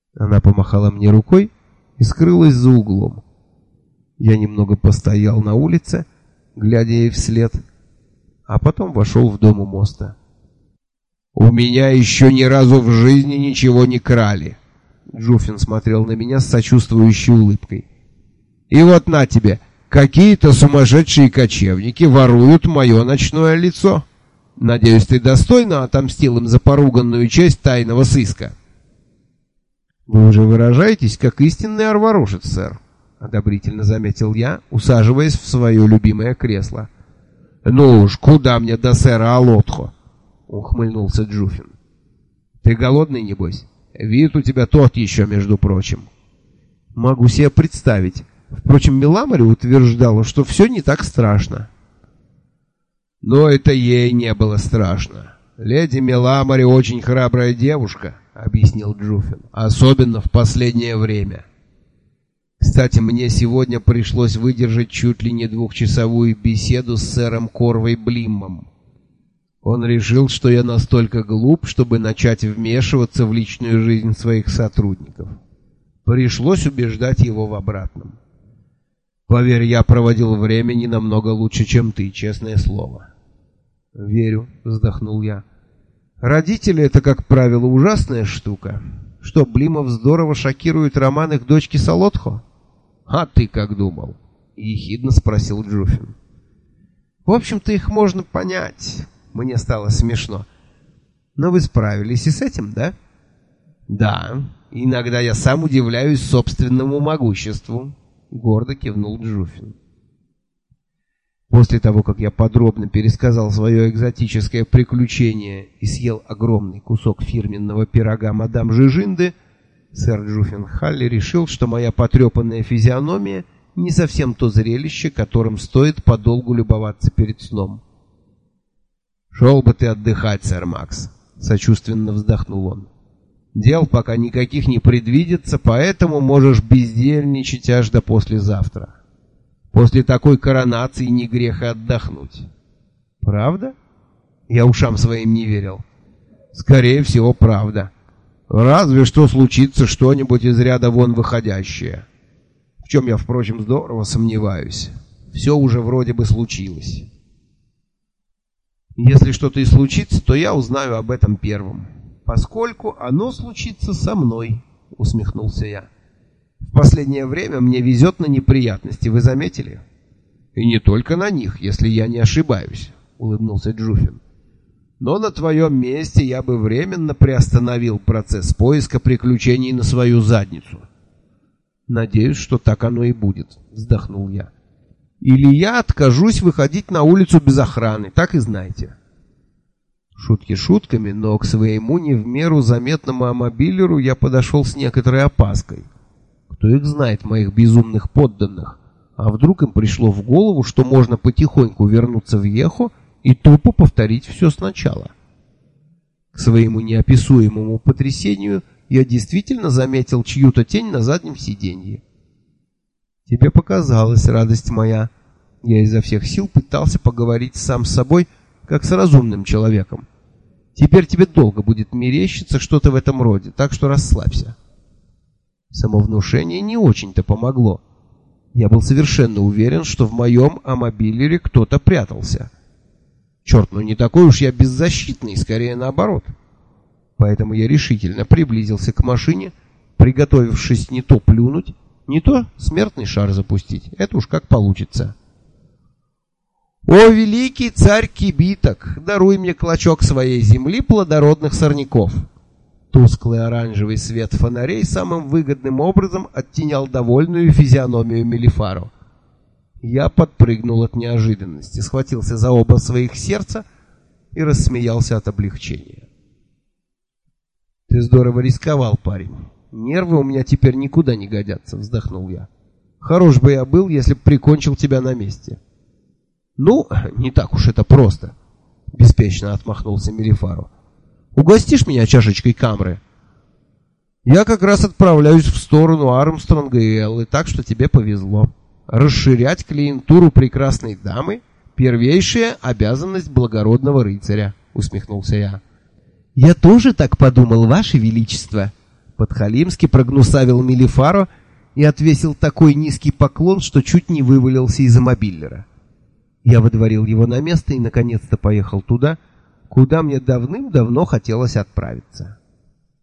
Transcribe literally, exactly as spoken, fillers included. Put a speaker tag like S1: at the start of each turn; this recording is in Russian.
S1: Она помахала мне рукой и скрылась за углом. Я немного постоял на улице, глядя ей вслед, а потом вошел в дом у моста. «У меня еще ни разу в жизни ничего не крали!» Джуффин смотрел на меня с сочувствующей улыбкой. «И вот на тебе, какие-то сумасшедшие кочевники воруют мое ночное лицо. Надеюсь, ты достойно отомстил им за поруганную честь тайного сыска». «Вы уже выражаетесь, как истинный арварушец, сэр», — одобрительно заметил я, усаживаясь в свое любимое кресло. «Ну уж, куда мне до сэра Алотхо?» — ухмыльнулся Джуффин. «Ты голодный, небось? Вид у тебя тот еще, между прочим». «Могу себе представить. Впрочем, Меламари утверждала, что все не так страшно». «Но это ей не было страшно. Леди Меламари очень храбрая девушка», — объяснил Джуффин, — «особенно в последнее время. Кстати, мне сегодня пришлось выдержать чуть ли не двухчасовую беседу с сэром Корвой Блиммом. Он решил, что я настолько глуп, чтобы начать вмешиваться в личную жизнь своих сотрудников. Пришлось убеждать его в обратном. Поверь, я проводил время не намного лучше, чем ты, честное слово». «Верю», — вздохнул я. «Родители — это, как правило, ужасная штука. Что, Блимов здорово шокирует роман их дочки Салотхо?» «А ты как думал?» — ехидно спросил Джуффин. «В общем-то, их можно понять». Мне стало смешно. «Но вы справились и с этим, да?» «Да, иногда я сам удивляюсь собственному могуществу», — гордо кивнул Джуффин. После того, как я подробно пересказал свое экзотическое приключение и съел огромный кусок фирменного пирога мадам Жижинды, сэр Джуффин Халли решил, что моя потрепанная физиономия не совсем то зрелище, которым стоит подолгу любоваться перед сном. «Шел бы ты отдыхать, сэр Макс», — сочувственно вздохнул он. «Дел пока никаких не предвидится, поэтому можешь бездельничать аж до послезавтра. После такой коронации не грех и отдохнуть». «Правда?» Я ушам своим не верил. «Скорее всего, правда. Разве что случится что-нибудь из ряда вон выходящее. В чем я, впрочем, здорово сомневаюсь. Все уже вроде бы случилось». «Если что-то и случится, то я узнаю об этом первым, поскольку оно случится со мной», — усмехнулся я. «В последнее время мне везет на неприятности, вы заметили?» «И не только на них, если я не ошибаюсь», — улыбнулся Джуффин. «Но на твоем месте я бы временно приостановил процесс поиска приключений на свою задницу». «Надеюсь, что так оно и будет», — вздохнул я. «Или я откажусь выходить на улицу без охраны, так и знайте». Шутки шутками, но к своему не в меру заметному амобилеру я подошел с некоторой опаской. Кто их знает, моих безумных подданных? А вдруг им пришло в голову, что можно потихоньку вернуться в Ехо и тупо повторить все сначала? К своему неописуемому потрясению я действительно заметил чью-то тень на заднем сиденье. «Тебе показалось, радость моя». Я изо всех сил пытался поговорить сам с собой, как с разумным человеком. «Теперь тебе долго будет мерещиться что-то в этом роде, так что расслабься». Самовнушение не очень-то помогло. Я был совершенно уверен, что в моем амобилере кто-то прятался. Черт, ну не такой уж я беззащитный, скорее наоборот. Поэтому я решительно приблизился к машине, приготовившись не то плюнуть, не то смертный шар запустить. Это уж как получится. «О, великий царь Кибиток, даруй мне клочок своей земли плодородных сорняков!» Тусклый оранжевый свет фонарей самым выгодным образом оттенял довольную физиономию Мелифаро. Я подпрыгнул от неожиданности, схватился за оба своих сердца и рассмеялся от облегчения. «Ты здорово рисковал, парень. Нервы у меня теперь никуда не годятся», — вздохнул я. «Хорош бы я был, если б прикончил тебя на месте». «Ну, не так уж это просто», — беспечно отмахнулся Мелифаро. «Угостишь меня чашечкой камры? Я как раз отправляюсь в сторону Армстронга и Эллы, так что тебе повезло. Расширять клиентуру прекрасной дамы — первейшая обязанность благородного рыцаря», — усмехнулся я. «Я тоже так подумал, Ваше Величество», — Подхалимски прогнусавил Мелифаро и отвесил такой низкий поклон, что чуть не вывалился из мобиллера. Я выдворил его на место и наконец-то поехал туда, куда мне давным-давно хотелось отправиться.